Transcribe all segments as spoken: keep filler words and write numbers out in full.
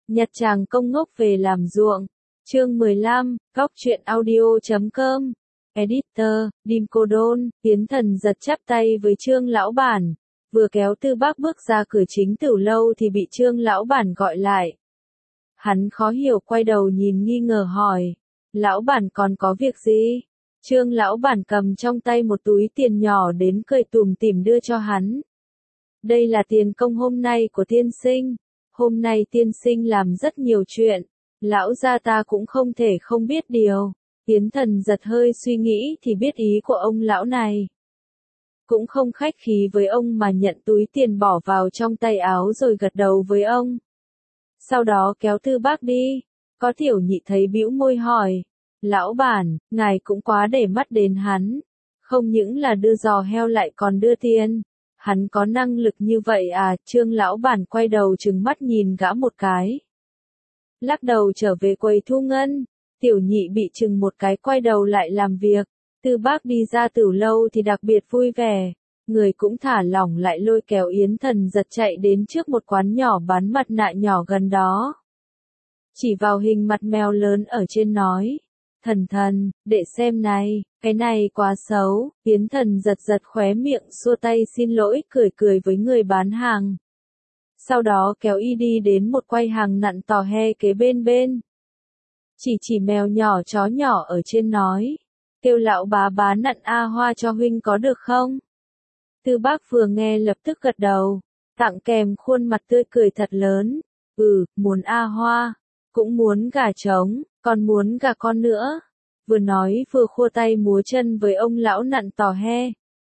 Nhặt chàng công ngốc về làm ruộng. Chương mười lăm, Góc truyện audio chấm com. Editor, Dim Cô Đôn, Tiến Thần giật chắp tay với Trương lão bản. Vừa kéo Tư Bác bước ra cửa chính Tửu lâu thì bị Trương lão bản gọi lại. Hắn khó hiểu quay đầu nhìn nghi ngờ hỏi. Lão bản còn có việc gì? Trương lão bản cầm trong tay một túi tiền nhỏ đến cười tủm tỉm đưa cho hắn. Đây là tiền công hôm nay của tiên sinh. Hôm nay tiên sinh làm rất nhiều chuyện. Lão gia ta cũng không thể không biết điều. Tiến Thần giật hơi suy nghĩ thì biết ý của ông lão này. Cũng không khách khí với ông mà nhận túi tiền bỏ vào trong tay áo rồi gật đầu với ông. Sau đó kéo Tư Bác đi. Có Tiểu Nhị thấy bĩu môi hỏi. Lão bản, ngài cũng quá để mắt đến hắn. Không những là đưa giò heo lại còn đưa tiền. Hắn có năng lực như vậy à? Trương lão bản quay đầu trừng mắt nhìn gã một cái. Lắc đầu trở về quầy thu ngân. Tiểu Nhị bị chừng một cái quay đầu lại làm việc. Tư Bác đi ra Tửu lâu thì đặc biệt vui vẻ. Người cũng thả lỏng lại lôi kéo Yến Thần giật chạy đến trước một quán nhỏ bán mặt nạ nhỏ gần đó. Chỉ vào hình mặt mèo lớn ở trên nói. Thần thần, để xem này, cái này quá xấu. Yến Thần giật giật khóe miệng xua tay xin lỗi cười cười với người bán hàng. Sau đó kéo y đi đến một quay hàng nặn tò he kế bên bên. Chỉ chỉ mèo nhỏ chó nhỏ ở trên nói. Kêu lão bá bá nặn A Hoa cho huynh có được không? Tư Bác vừa nghe lập tức gật đầu. Tặng kèm khuôn mặt tươi cười thật lớn. Ừ, muốn A Hoa. Cũng muốn gà trống, còn muốn gà con nữa. Vừa nói vừa khua tay múa chân với ông lão nặn tò he.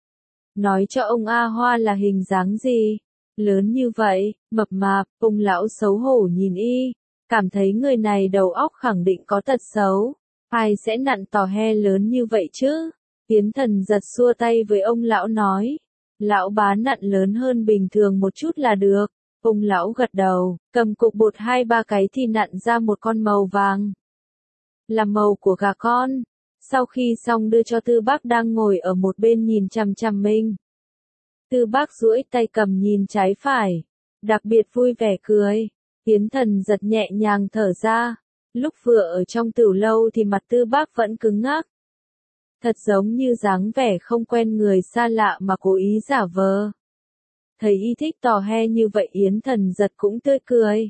Nói cho ông A Hoa là hình dáng gì? Lớn như vậy, mập mạp, ông lão xấu hổ nhìn y. Cảm thấy người này đầu óc khẳng định có tật xấu. Ai sẽ nặn tò he lớn như vậy chứ? Tiến Thần giật xua tay với ông lão nói. Lão bá nặn lớn hơn bình thường một chút là được. Ông lão gật đầu, cầm cục bột hai ba cái thì nặn ra một con màu vàng. Là màu của gà con. Sau khi xong đưa cho Tư Bác đang ngồi ở một bên nhìn chằm chằm mình. Tư Bác duỗi tay cầm nhìn trái phải. Đặc biệt vui vẻ cười. Tiến Thần giật nhẹ nhàng thở ra. Lúc vừa ở trong Tửu lâu thì mặt Tư Bác vẫn cứng ngắc. Thật giống như dáng vẻ không quen người xa lạ mà cố ý giả vờ. Thấy y thích tò he như vậy Yến Thần giật cũng tươi cười.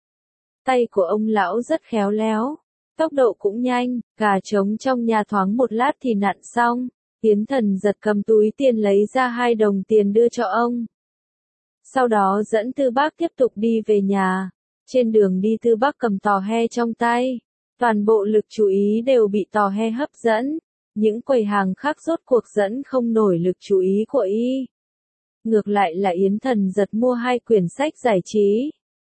Tay của ông lão rất khéo léo. Tốc độ cũng nhanh, gà trống trong nhà thoáng một lát thì nặn xong. Yến Thần giật cầm túi tiền lấy ra hai đồng tiền đưa cho ông. Sau đó dẫn Tư Bác tiếp tục đi về nhà. Trên đường đi Tư Bác cầm tò he trong tay. Toàn bộ lực chú ý đều bị tò he hấp dẫn. Những quầy hàng khác rốt cuộc dẫn không nổi lực chú ý của y. Ngược lại là Yến Thần giật mua hai quyển sách giải trí.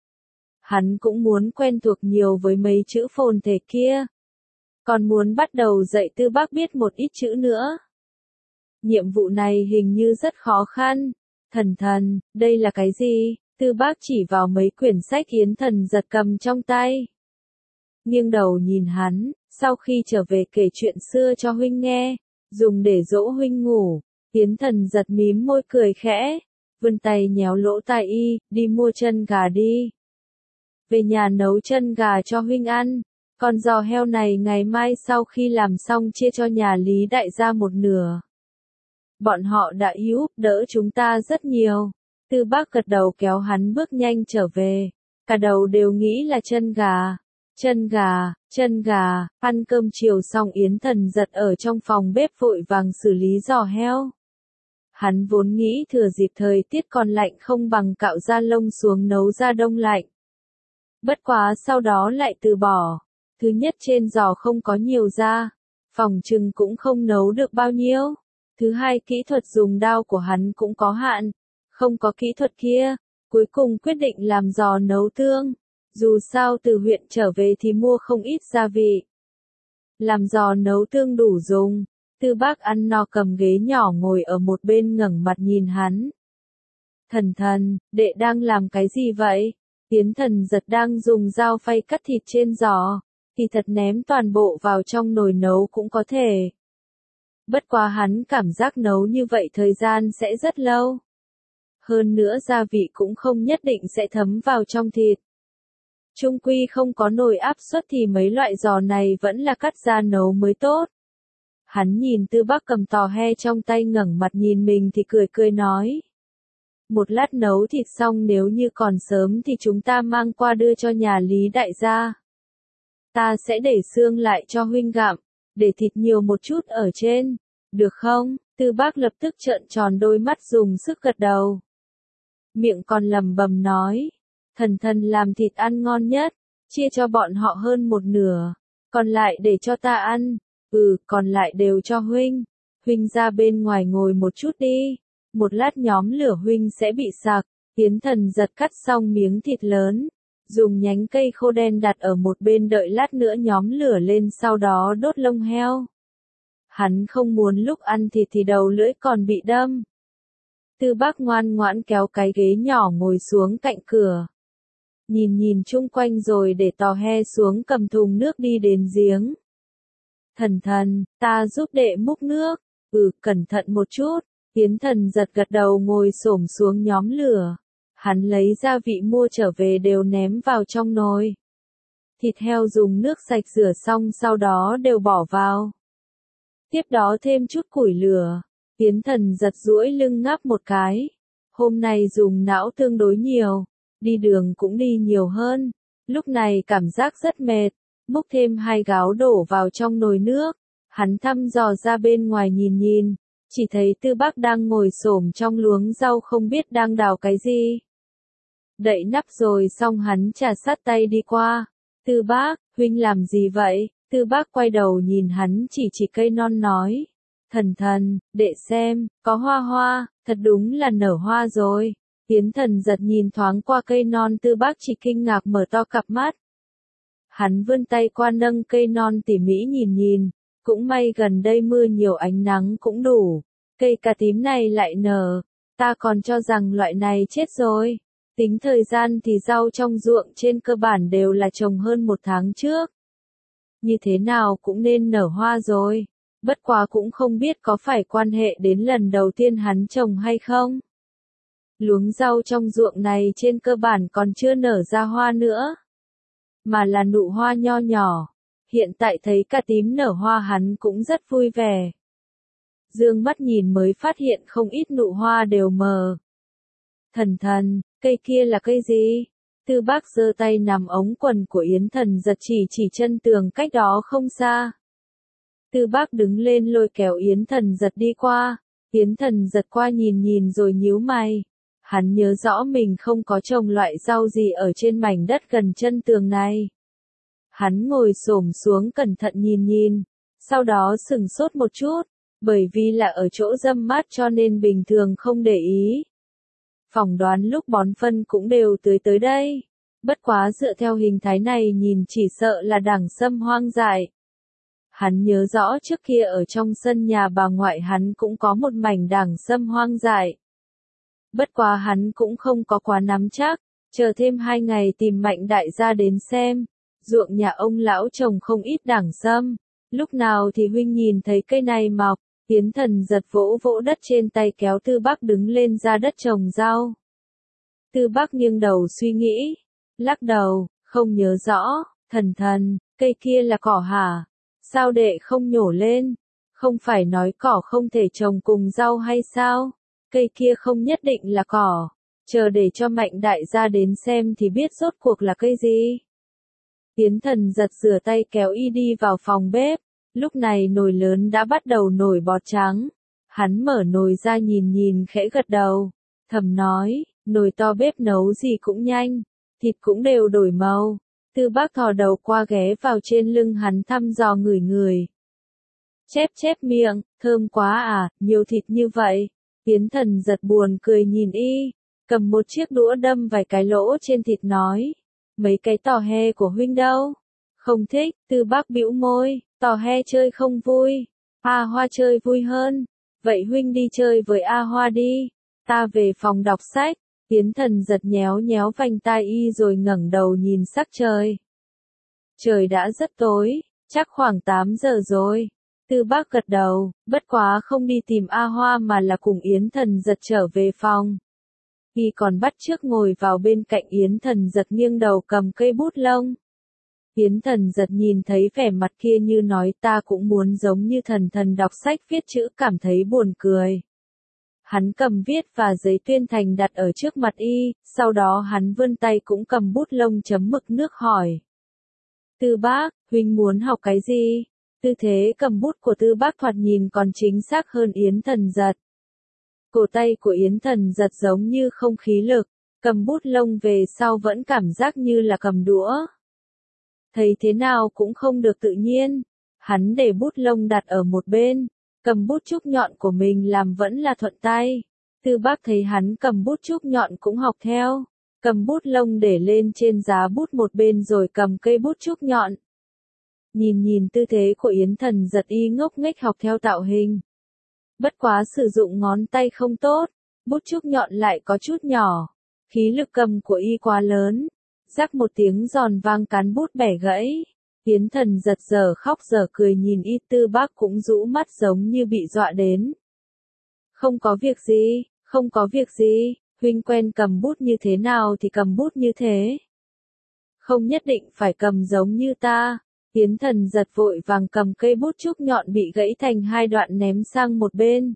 Hắn cũng muốn quen thuộc nhiều với mấy chữ phồn thể kia. Còn muốn bắt đầu dạy Tư Bác biết một ít chữ nữa. Nhiệm vụ này hình như rất khó khăn. Thần thần, đây là cái gì? Tư Bác chỉ vào mấy quyển sách Yến Thần giật cầm trong tay. Nghiêng đầu nhìn hắn, sau khi trở về kể chuyện xưa cho huynh nghe, dùng để dỗ huynh ngủ. Yến Thần giật mím môi cười khẽ, vươn tay nhéo lỗ tai y, đi mua chân gà đi. Về nhà nấu chân gà cho huynh ăn, còn giò heo này ngày mai sau khi làm xong chia cho nhà Lý đại gia một nửa. Bọn họ đã giúp đỡ chúng ta rất nhiều. Tư Bác gật đầu kéo hắn bước nhanh trở về. Cả đầu đều nghĩ là chân gà. Chân gà, chân gà, ăn cơm chiều xong Yến Thần giật ở trong phòng bếp vội vàng xử lý giò heo. Hắn vốn nghĩ thừa dịp thời tiết còn lạnh không bằng cạo da lông xuống nấu da đông lạnh. Bất quá sau đó lại từ bỏ. Thứ nhất trên giò không có nhiều da. Phòng trừng cũng không nấu được bao nhiêu. Thứ hai kỹ thuật dùng dao của hắn cũng có hạn. Không có kỹ thuật kia. Cuối cùng quyết định làm giò nấu tương. Dù sao từ huyện trở về thì mua không ít gia vị. Làm giò nấu tương đủ dùng. Tư Bác ăn no cầm ghế nhỏ ngồi ở một bên ngẩng mặt nhìn hắn. Thần thần, đệ đang làm cái gì vậy? Yến Thần giật đang dùng dao phay cắt thịt trên giò. Thì thật ném toàn bộ vào trong nồi nấu cũng có thể. Bất quá hắn cảm giác nấu như vậy thời gian sẽ rất lâu. Hơn nữa gia vị cũng không nhất định sẽ thấm vào trong thịt. Chung quy không có nồi áp suất thì mấy loại giò này vẫn là cắt ra nấu mới tốt. Hắn nhìn Tư Bác cầm tò he trong tay ngẩng mặt nhìn mình thì cười cười nói. Một lát nấu thịt xong nếu như còn sớm thì chúng ta mang qua đưa cho nhà Lý đại gia. Ta sẽ để xương lại cho huynh gặm, để thịt nhiều một chút ở trên, được không? Tư Bác lập tức trợn tròn đôi mắt dùng sức gật đầu. Miệng còn lẩm bẩm nói, thần thần làm thịt ăn ngon nhất, chia cho bọn họ hơn một nửa, còn lại để cho ta ăn, ừ, còn lại đều cho huynh, huynh ra bên ngoài ngồi một chút đi, một lát nhóm lửa huynh sẽ bị sặc. Yến Thần giật cắt xong miếng thịt lớn, dùng nhánh cây khô đen đặt ở một bên đợi lát nữa nhóm lửa lên sau đó đốt lông heo. Hắn không muốn lúc ăn thịt thì đầu lưỡi còn bị đâm. Tư Bác ngoan ngoãn kéo cái ghế nhỏ ngồi xuống cạnh cửa. Nhìn nhìn chung quanh rồi để tò he xuống cầm thùng nước đi đến giếng. Thần thần, ta giúp đệ múc nước. Ừ, cẩn thận một chút. Yến Thần giật gật đầu ngồi xổm xuống nhóm lửa. Hắn lấy gia vị mua trở về đều ném vào trong nồi. Thịt heo dùng nước sạch rửa xong sau đó đều bỏ vào. Tiếp đó thêm chút củi lửa. Yến Thần giật duỗi lưng ngáp một cái. Hôm nay dùng não tương đối nhiều. Đi đường cũng đi nhiều hơn. Lúc này cảm giác rất mệt. Múc thêm hai gáo đổ vào trong nồi nước. Hắn thăm dò ra bên ngoài nhìn nhìn. Chỉ thấy Tư Bác đang ngồi xổm trong luống rau không biết đang đào cái gì. Đậy nắp rồi xong hắn trà sát tay đi qua. Tư Bác, huynh làm gì vậy? Tư Bác quay đầu nhìn hắn chỉ chỉ cây non nói. Thần thần, đệ xem, có hoa hoa, thật đúng là nở hoa rồi. Yến Thần giật nhìn thoáng qua cây non Tư Bác chỉ kinh ngạc mở to cặp mắt. Hắn vươn tay qua nâng cây non tỉ mỉ nhìn nhìn. Cũng may gần đây mưa nhiều ánh nắng cũng đủ. Cây cà tím này lại nở. Ta còn cho rằng loại này chết rồi. Tính thời gian thì rau trong ruộng trên cơ bản đều là trồng hơn một tháng trước. Như thế nào cũng nên nở hoa rồi. Bất quá cũng không biết có phải quan hệ đến lần đầu tiên hắn trồng hay không. Luống rau trong ruộng này trên cơ bản còn chưa nở ra hoa nữa. Mà là nụ hoa nho nhỏ. Hiện tại thấy cà tím nở hoa hắn cũng rất vui vẻ. Dương mắt nhìn mới phát hiện không ít nụ hoa đều mờ. Thần thần, cây kia là cây gì? Tư Bác giơ tay nằm ống quần của Yến Thần giật chỉ chỉ chân tường cách đó không xa. Tư Bác đứng lên lôi kéo Yến Thần giật đi qua. Yến Thần giật qua nhìn nhìn rồi nhíu mày. Hắn nhớ rõ mình không có trồng loại rau gì ở trên mảnh đất gần chân tường này. Hắn ngồi xổm xuống cẩn thận nhìn nhìn, sau đó sửng sốt một chút, bởi vì là ở chỗ râm mát cho nên bình thường không để ý. Phỏng đoán lúc bón phân cũng đều tưới tới đây, bất quá dựa theo hình thái này nhìn chỉ sợ là đẳng sâm hoang dại. Hắn nhớ rõ trước kia ở trong sân nhà bà ngoại hắn cũng có một mảnh đẳng sâm hoang dại. Bất quá hắn cũng không có quá nắm chắc, chờ thêm hai ngày tìm Mạnh đại gia đến xem. Ruộng nhà ông lão trồng không ít đẳng sâm, lúc nào thì huynh nhìn thấy cây này mọc. Yến Thần giật vỗ vỗ đất trên tay kéo Tư Bác đứng lên ra đất trồng rau. Tư Bác nghiêng đầu suy nghĩ, lắc đầu, không nhớ rõ. Thần thần, cây kia là cỏ hả? Sao đệ không nhổ lên? Không phải nói cỏ không thể trồng cùng rau hay sao? Cây kia không nhất định là cỏ, chờ để cho Mạnh đại gia đến xem thì biết rốt cuộc là cây gì. Yến Thần giật rửa tay kéo y đi vào phòng bếp, lúc này nồi lớn đã bắt đầu nổi bọt trắng. Hắn mở nồi ra nhìn nhìn khẽ gật đầu, thầm nói, nồi to bếp nấu gì cũng nhanh, thịt cũng đều đổi màu. Tư Bác thò đầu qua ghé vào trên lưng hắn thăm dò ngửi ngửi. Chép chép miệng, thơm quá à, nhiều thịt như vậy. Yến Thần giật buồn cười nhìn y, cầm một chiếc đũa đâm vài cái lỗ trên thịt nói. Mấy cái tò he của huynh đâu? Không thích. Tư Bác bĩu môi, tò he chơi không vui. A Hoa chơi vui hơn. Vậy huynh đi chơi với A Hoa đi. Ta về phòng đọc sách. Yến Thần giật nhéo nhéo vành tai y rồi ngẩng đầu nhìn sắc trời. Trời đã rất tối, chắc khoảng tám giờ rồi. Tư Bác gật đầu, bất quá không đi tìm A Hoa mà là cùng Yến Thần giật trở về phòng. Y còn bắt chước ngồi vào bên cạnh Yến Thần Giật nghiêng đầu cầm cây bút lông. Yến Thần Giật nhìn thấy vẻ mặt kia như nói ta cũng muốn giống như thần thần đọc sách viết chữ cảm thấy buồn cười. Hắn cầm viết và giấy tuyên thành đặt ở trước mặt y, sau đó hắn vươn tay cũng cầm bút lông chấm mực nước hỏi. Tư Bác, huynh muốn học cái gì? Tư thế cầm bút của Tư Bác thoạt nhìn còn chính xác hơn Yến Thần Giật. Cổ tay của Yến Thần Giật giống như không khí lực, cầm bút lông về sau vẫn cảm giác như là cầm đũa. Thấy thế nào cũng không được tự nhiên, hắn để bút lông đặt ở một bên, cầm bút trúc nhọn của mình làm vẫn là thuận tay. Tư Bác thấy hắn cầm bút trúc nhọn cũng học theo, cầm bút lông để lên trên giá bút một bên rồi cầm cây bút trúc nhọn. Nhìn nhìn tư thế của Yến Thần Giật y ngốc nghếch học theo tạo hình. Bất quá sử dụng ngón tay không tốt, bút trúc nhọn lại có chút nhỏ, khí lực cầm của y quá lớn, rắc một tiếng giòn vang cán bút bẻ gãy. Yến Thần Giật giờ khóc giờ cười nhìn y, Tư Bác cũng rũ mắt giống như bị dọa đến. Không có việc gì, không có việc gì, huynh quen cầm bút như thế nào thì cầm bút như thế. Không nhất định phải cầm giống như ta. Yến Thần Giật vội vàng cầm cây bút trúc nhọn bị gãy thành hai đoạn ném sang một bên.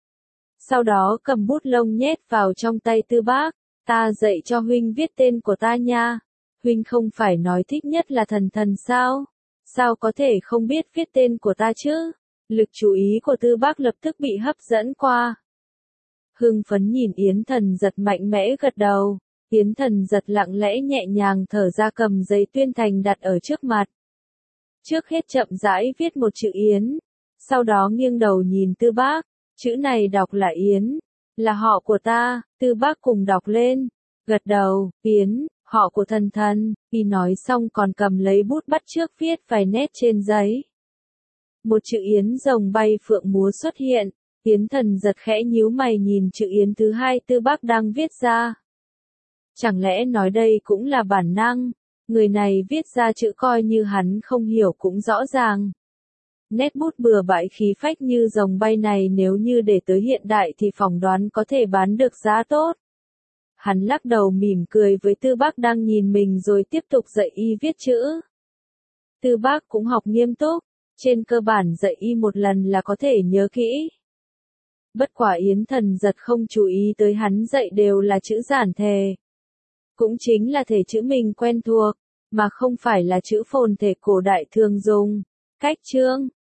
Sau đó cầm bút lông nhét vào trong tay Tư Bác, ta dạy cho huynh viết tên của ta nha. Huynh không phải nói thích nhất là thần thần sao? Sao có thể không biết viết tên của ta chứ? Lực chú ý của Tư Bác lập tức bị hấp dẫn qua. Hưng phấn nhìn Yến Thần Giật mạnh mẽ gật đầu. Yến Thần Giật lặng lẽ nhẹ nhàng thở ra cầm giấy tuyên thành đặt ở trước mặt. Trước hết chậm rãi viết một chữ Yến, sau đó nghiêng đầu nhìn Tư Bác, chữ này đọc là Yến, là họ của ta. Tư Bác cùng đọc lên, gật đầu, Yến, họ của thần thần. Y nói xong còn cầm lấy bút bắt chước viết vài nét trên giấy. Một chữ Yến rồng bay phượng múa xuất hiện, Yến Thần Giật khẽ nhíu mày nhìn chữ Yến thứ hai Tư Bác đang viết ra. Chẳng lẽ nói đây cũng là bản năng? Người này viết ra chữ coi như hắn không hiểu cũng rõ ràng. Nét bút bừa bãi khí phách như rồng bay này nếu như để tới hiện đại thì phỏng đoán có thể bán được giá tốt. Hắn lắc đầu mỉm cười với Tư Bác đang nhìn mình rồi tiếp tục dạy y viết chữ. Tư Bác cũng học nghiêm túc, trên cơ bản dạy y một lần là có thể nhớ kỹ. Bất quả Yến Thần Giật không chú ý tới hắn dạy đều là chữ giản thể. Cũng chính là thể chữ mình quen thuộc, mà không phải là chữ phồn thể cổ đại thường dùng. Cách chương